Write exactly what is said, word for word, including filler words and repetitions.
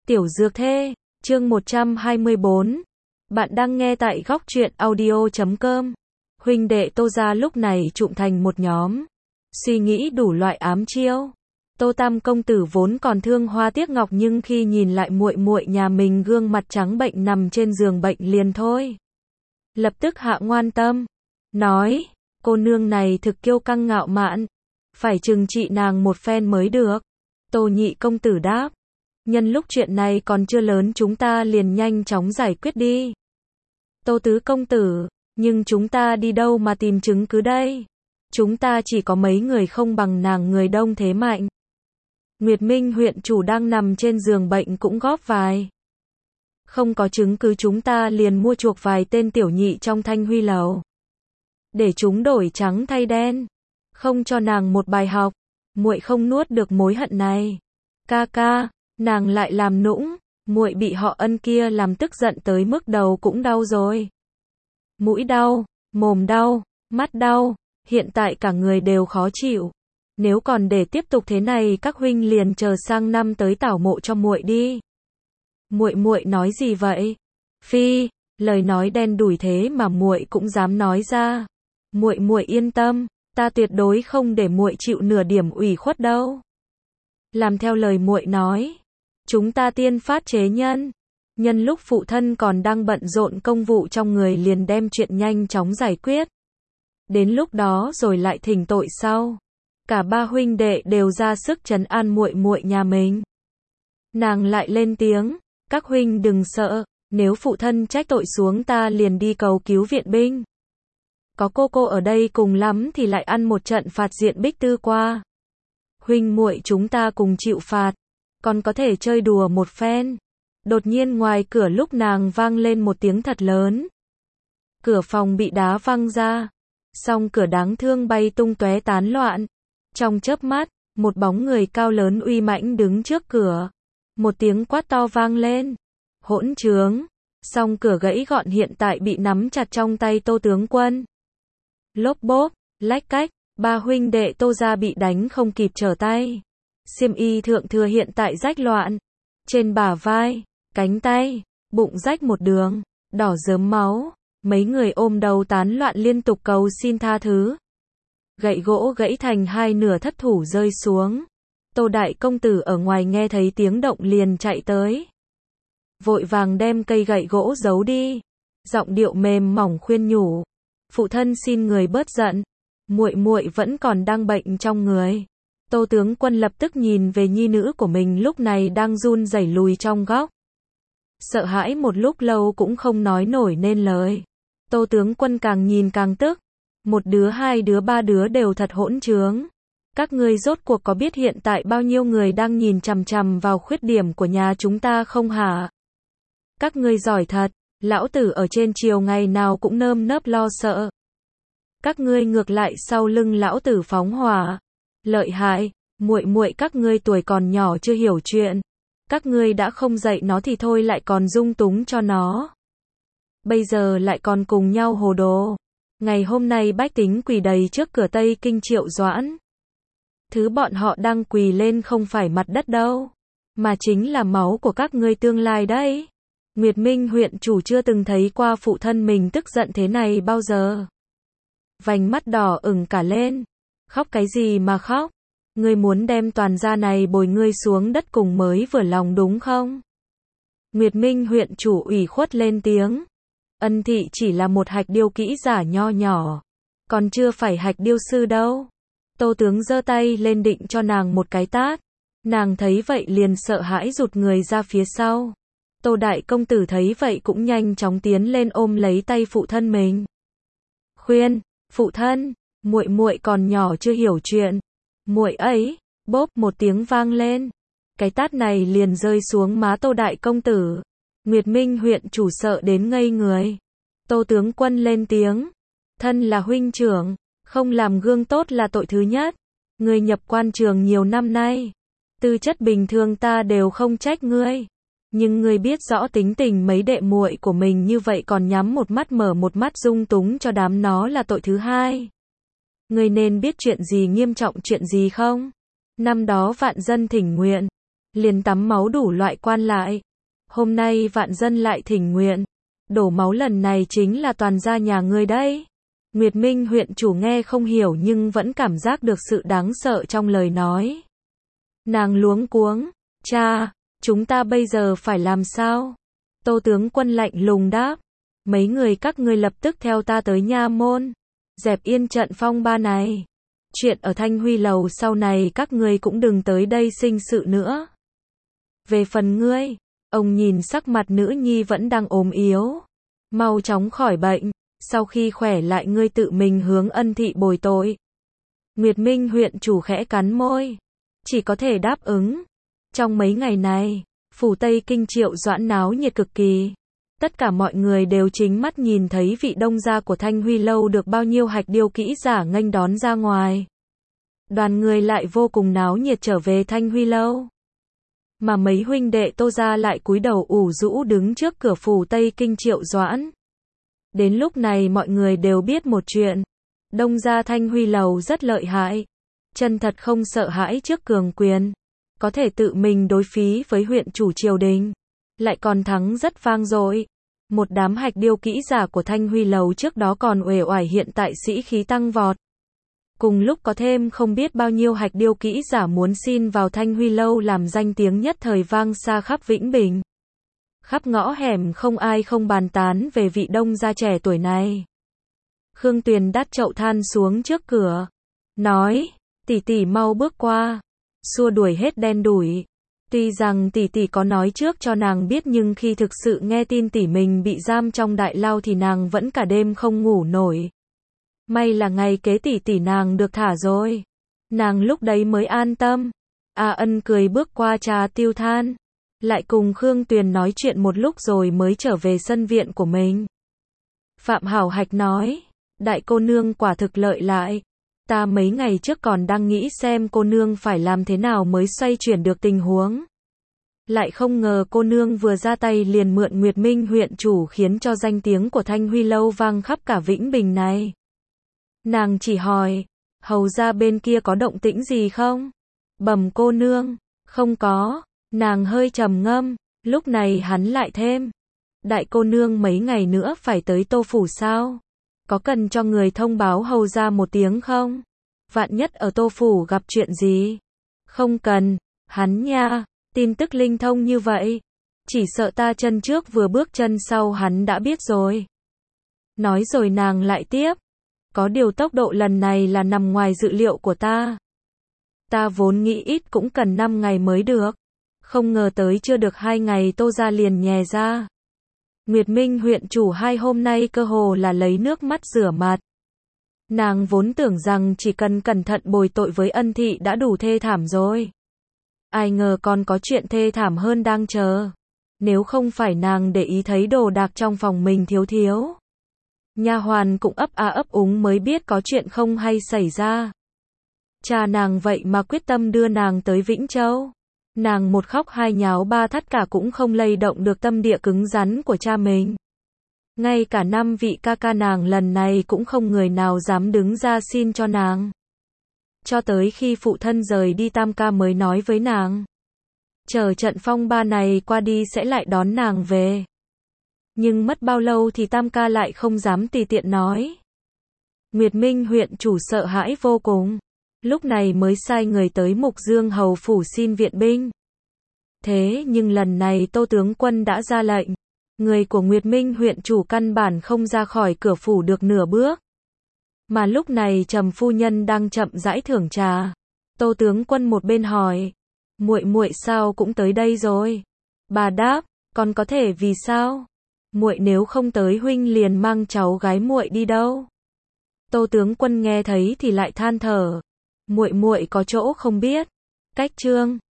Tiểu Dược Thê, chương một trăm hai mươi bốn. Bạn đang nghe tại góc truyện audio chấm com. Huynh đệ Tô gia lúc này trụm thành một nhóm, suy nghĩ đủ loại ám chiêu. Tô Tam công tử vốn còn thương hoa tiếc ngọc, nhưng khi nhìn lại muội muội nhà mình gương mặt trắng bệnh nằm trên giường bệnh liền thôi. Lập tức hạ ngoan tâm, nói, cô nương này thực kiêu căng ngạo mạn, phải trừng trị nàng một phen mới được. Tô nhị công tử đáp, nhân lúc chuyện này còn chưa lớn chúng ta liền nhanh chóng giải quyết đi. Tô tứ công tử, nhưng chúng ta đi đâu mà tìm chứng cứ đây? Chúng ta chỉ có mấy người không bằng nàng người đông thế mạnh. Nguyệt Minh huyện chủ đang nằm trên giường bệnh cũng góp vài. Không có chứng cứ chúng ta liền mua chuộc vài tên tiểu nhị trong Thanh Huy lầu, để chúng đổi trắng thay đen, không cho nàng một bài học. Muội không nuốt được mối hận này. Ca ca, nàng lại làm nũng, muội bị họ Ân kia làm tức giận tới mức đầu cũng đau rồi. Mũi đau, mồm đau, mắt đau, hiện tại cả người đều khó chịu. Nếu còn để tiếp tục thế này các huynh liền chờ sang năm tới tảo mộ cho muội đi. Muội muội nói gì vậy? Phi, lời nói đen đủi thế mà muội cũng dám nói ra. Muội muội yên tâm, ta tuyệt đối không để muội chịu nửa điểm ủy khuất đâu. Làm theo lời muội nói, chúng ta tiên phát chế nhân. Nhân lúc phụ thân còn đang bận rộn công vụ trong người liền đem chuyện nhanh chóng giải quyết. Đến lúc đó rồi lại thỉnh tội sau. Cả ba huynh đệ đều ra sức trấn an muội muội nhà mình. Nàng lại lên tiếng, các huynh đừng sợ, nếu phụ thân trách tội xuống ta liền đi cầu cứu viện binh. Có cô cô ở đây cùng lắm thì lại ăn một trận phạt diện bích tư qua. Huynh muội chúng ta cùng chịu phạt, còn có thể chơi đùa một phen. Đột nhiên ngoài cửa lúc nàng vang lên một tiếng thật lớn. Cửa phòng bị đá văng ra, song cửa đáng thương bay tung tóe tán loạn. Trong chớp mắt, một bóng người cao lớn uy mãnh đứng trước cửa. Một tiếng quát to vang lên. Hỗn trướng! Song cửa gãy gọn hiện tại bị nắm chặt trong tay Tô tướng quân. Lốp bốp, lách cách, ba huynh đệ Tô gia bị đánh không kịp trở tay. Xiêm y thượng thừa hiện tại rách loạn. Trên bả vai, cánh tay, bụng rách một đường, đỏ rớm máu. Mấy người ôm đầu tán loạn liên tục cầu xin tha thứ. Gậy gỗ gãy thành hai nửa thất thủ rơi xuống. Tô đại công tử ở ngoài nghe thấy tiếng động liền chạy tới. Vội vàng đem cây gậy gỗ giấu đi. Giọng điệu mềm mỏng khuyên nhủ. Phụ thân xin người bớt giận. Muội muội vẫn còn đang bệnh trong người. Tô tướng quân lập tức nhìn về nhi nữ của mình lúc này đang run rẩy lùi trong góc. Sợ hãi một lúc lâu cũng không nói nổi nên lời. Tô tướng quân càng nhìn càng tức. Một đứa hai đứa ba đứa đều thật hỗn trướng. Các ngươi rốt cuộc có biết hiện tại bao nhiêu người đang nhìn chằm chằm vào khuyết điểm của nhà chúng ta không hả? Các ngươi giỏi thật, lão tử ở trên triều ngày nào cũng nơm nớp lo sợ. Các ngươi ngược lại sau lưng lão tử phóng hỏa. Lợi hại, muội muội các ngươi tuổi còn nhỏ chưa hiểu chuyện. Các ngươi đã không dạy nó thì thôi lại còn dung túng cho nó. Bây giờ lại còn cùng nhau hồ đồ. Ngày hôm nay bách tính quỳ đầy trước cửa Tây Kinh Triệu Doãn. Thứ bọn họ đang quỳ lên không phải mặt đất đâu, mà chính là máu của các ngươi tương lai đấy. Nguyệt Minh huyện chủ chưa từng thấy qua phụ thân mình tức giận thế này bao giờ. Vành mắt đỏ ửng cả lên. Khóc cái gì mà khóc? Ngươi muốn đem toàn gia này bồi ngươi xuống đất cùng mới vừa lòng đúng không? Nguyệt Minh huyện chủ ủy khuất lên tiếng. Ân thị chỉ là một hạch điêu kỹ giả nho nhỏ, còn chưa phải hạch điêu sư đâu. Tô tướng giơ tay lên định cho nàng một cái tát. Nàng thấy vậy liền sợ hãi rụt người ra phía sau. Tô đại công tử thấy vậy cũng nhanh chóng tiến lên ôm lấy tay phụ thân mình. Khuyên, phụ thân, muội muội còn nhỏ chưa hiểu chuyện. Muội ấy, bốp một tiếng vang lên. Cái tát này liền rơi xuống má Tô đại công tử. Nguyệt Minh huyện chủ sợ đến ngây người. Tô tướng quân lên tiếng. Thân là huynh trưởng, không làm gương tốt là tội thứ nhất. Ngươi nhập quan trường nhiều năm nay, tư chất bình thường ta đều không trách ngươi. Nhưng ngươi biết rõ tính tình mấy đệ muội của mình như vậy còn nhắm một mắt mở một mắt dung túng cho đám nó là tội thứ hai. Ngươi nên biết chuyện gì nghiêm trọng chuyện gì không? Năm đó vạn dân thỉnh nguyện, liền tắm máu đủ loại quan lại. Hôm nay vạn dân lại thỉnh nguyện, đổ máu lần này chính là toàn gia nhà ngươi đấy. Nguyệt Minh huyện chủ nghe không hiểu nhưng vẫn cảm giác được sự đáng sợ trong lời nói. Nàng luống cuống, cha, chúng ta bây giờ phải làm sao? Tô tướng quân lạnh lùng đáp, mấy người các ngươi lập tức theo ta tới nha môn, dẹp yên trận phong ba này. Chuyện ở Thanh Huy lầu sau này các ngươi cũng đừng tới đây sinh sự nữa. Về phần ngươi, ông nhìn sắc mặt nữ nhi vẫn đang ốm yếu, mau chóng khỏi bệnh, sau khi khỏe lại ngươi tự mình hướng Ân thị bồi tội. Nguyệt Minh huyện chủ khẽ cắn môi, chỉ có thể đáp ứng. Trong mấy ngày này, phủ Tây Kinh Triệu Doãn náo nhiệt cực kỳ. Tất cả mọi người đều chính mắt nhìn thấy vị đông gia của Thanh Huy lâu được bao nhiêu hạch điêu kỹ giả nghênh đón ra ngoài. Đoàn người lại vô cùng náo nhiệt trở về Thanh Huy lâu. Mà mấy huynh đệ Tô gia lại cúi đầu ủ rũ đứng trước cửa phủ Tây Kinh Triệu Doãn. Đến lúc này mọi người đều biết một chuyện. Đông gia Thanh Huy lầu rất lợi hại. Chân thật không sợ hãi trước cường quyền. Có thể tự mình đối phí với huyện chủ triều đình. Lại còn thắng rất vang dội. Một đám hạch điêu kỹ giả của Thanh Huy lầu trước đó còn uể oải hiện tại sĩ khí tăng vọt. Cùng lúc có thêm không biết bao nhiêu hạch điêu kỹ giả muốn xin vào Thanh Huy lâu làm danh tiếng nhất thời vang xa khắp Vĩnh Bình. Khắp ngõ hẻm không ai không bàn tán về vị đông gia trẻ tuổi này. Khương Tuyền đắt chậu than xuống trước cửa, nói, tỷ tỷ mau bước qua, xua đuổi hết đen đủi. Tuy rằng tỷ tỷ có nói trước cho nàng biết nhưng khi thực sự nghe tin tỷ mình bị giam trong đại lao thì nàng vẫn cả đêm không ngủ nổi. May là ngày kế tỷ tỷ nàng được thả rồi. Nàng lúc đấy mới an tâm. A Ân cười bước qua trà tiêu than, lại cùng Khương Tuyền nói chuyện một lúc rồi mới trở về sân viện của mình. Phạm Hảo Hạch nói, đại cô nương quả thực lợi lại. Ta mấy ngày trước còn đang nghĩ xem cô nương phải làm thế nào mới xoay chuyển được tình huống. Lại không ngờ cô nương vừa ra tay liền mượn Nguyệt Minh huyện chủ khiến cho danh tiếng của Thanh Huy lâu vang khắp cả Vĩnh Bình này. Nàng chỉ hỏi, hầu ra bên kia có động tĩnh gì không? Bẩm cô nương, không có. Nàng hơi trầm ngâm, lúc này hắn lại thêm. Đại cô nương mấy ngày nữa phải tới Tô phủ sao? Có cần cho người thông báo hầu ra một tiếng không? Vạn nhất ở Tô phủ gặp chuyện gì? Không cần, hắn nha, tin tức linh thông như vậy. Chỉ sợ ta chân trước vừa bước chân sau hắn đã biết rồi. Nói rồi nàng lại tiếp. Có điều tốc độ lần này là nằm ngoài dự liệu của ta. Ta vốn nghĩ ít cũng cần năm ngày mới được. Không ngờ tới chưa được hai ngày Tô gia liền nhè ra. Nguyệt Minh huyện chủ hai hôm nay cơ hồ là lấy nước mắt rửa mặt. Nàng vốn tưởng rằng chỉ cần cẩn thận bồi tội với Ân thị đã đủ thê thảm rồi. Ai ngờ còn có chuyện thê thảm hơn đang chờ. Nếu không phải nàng để ý thấy đồ đạc trong phòng mình thiếu thiếu. Nha hoàn cũng ấp a ấp úng mới biết có chuyện không hay xảy ra. Cha nàng vậy mà quyết tâm đưa nàng tới Vĩnh Châu. Nàng một khóc hai nháo ba thắt cả cũng không lay động được tâm địa cứng rắn của cha mình. Ngay cả năm vị ca ca nàng lần này cũng không người nào dám đứng ra xin cho nàng. Cho tới khi phụ thân rời đi Tam ca mới nói với nàng. Chờ trận phong ba này qua đi sẽ lại đón nàng về. Nhưng mất bao lâu thì Tam ca lại không dám tùy tiện nói. Nguyệt Minh huyện chủ sợ hãi vô cùng. Lúc này mới sai người tới Mục Dương hầu phủ xin viện binh. Thế nhưng lần này Tô tướng quân đã ra lệnh. Người của Nguyệt Minh huyện chủ căn bản không ra khỏi cửa phủ được nửa bước. Mà lúc này Trầm phu nhân đang chậm rãi thưởng trà. Tô tướng quân một bên hỏi, muội muội sao cũng tới đây rồi? Bà đáp, còn có thể vì sao? Muội nếu không tới huynh liền mang cháu gái muội đi đâu? Tô tướng quân nghe thấy thì lại than thở, muội muội có chỗ không biết. Cách Trương